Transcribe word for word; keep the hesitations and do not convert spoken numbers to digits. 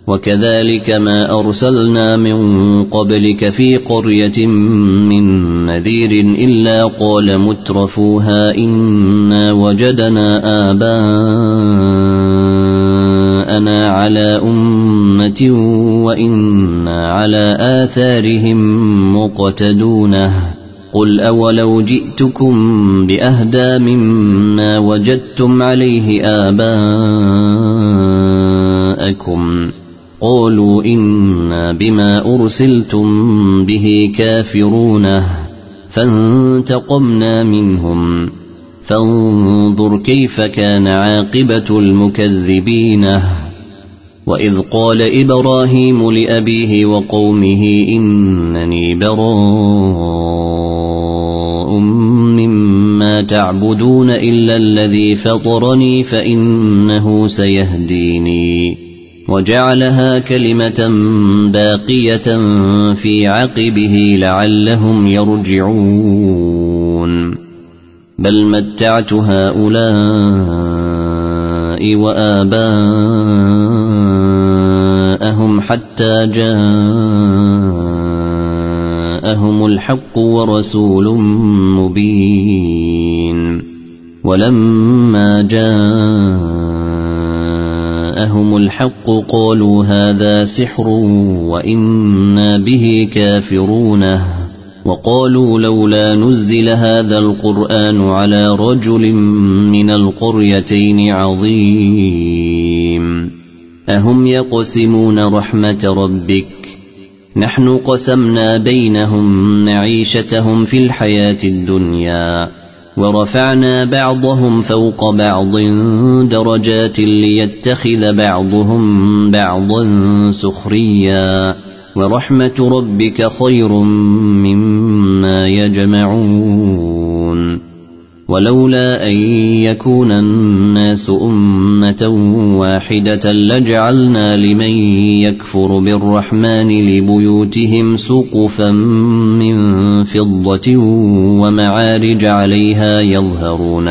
وكذلك ما أرسلنا من قبلك في قرية من نذير إلا قال مترفوها إنا وجدنا آباءنا على أمة وإنا على آثارهم مقتدونه قل أولو جئتكم بأهدى مما وجدتم عليه آباءكم قالوا إنا بما أرسلتم به كافرون فانتقمنا منهم فانظر كيف كان عاقبة المكذبين وإذ قال إبراهيم لأبيه وقومه إنني براء مما تعبدون إلا الذي فطرني فإنه سيهديني وجعلها كلمة باقية في عقبه لعلهم يرجعون بل متعت هؤلاء وآباءهم حتى جاءهم الحق ورسول مبين ولما جاءهم الحق قالوا هذا سحر وإنا به كافرون وقالوا لولا نزل هذا القرآن على رجل من القريتين عظيم أهم يقسمون رحمة ربك نحن قسمنا بينهم معيشتهم في الحياة الدنيا ورفعنا بعضهم فوق بعض درجات ليتخذ بعضهم بعضا سخريا ورحمة ربك خير مما يجمعون ولولا أن يكون الناس أمة واحدة لجعلنا لمن يكفر بالرحمن لبيوتهم سقفا من فضة ومعارج عليها يظهرون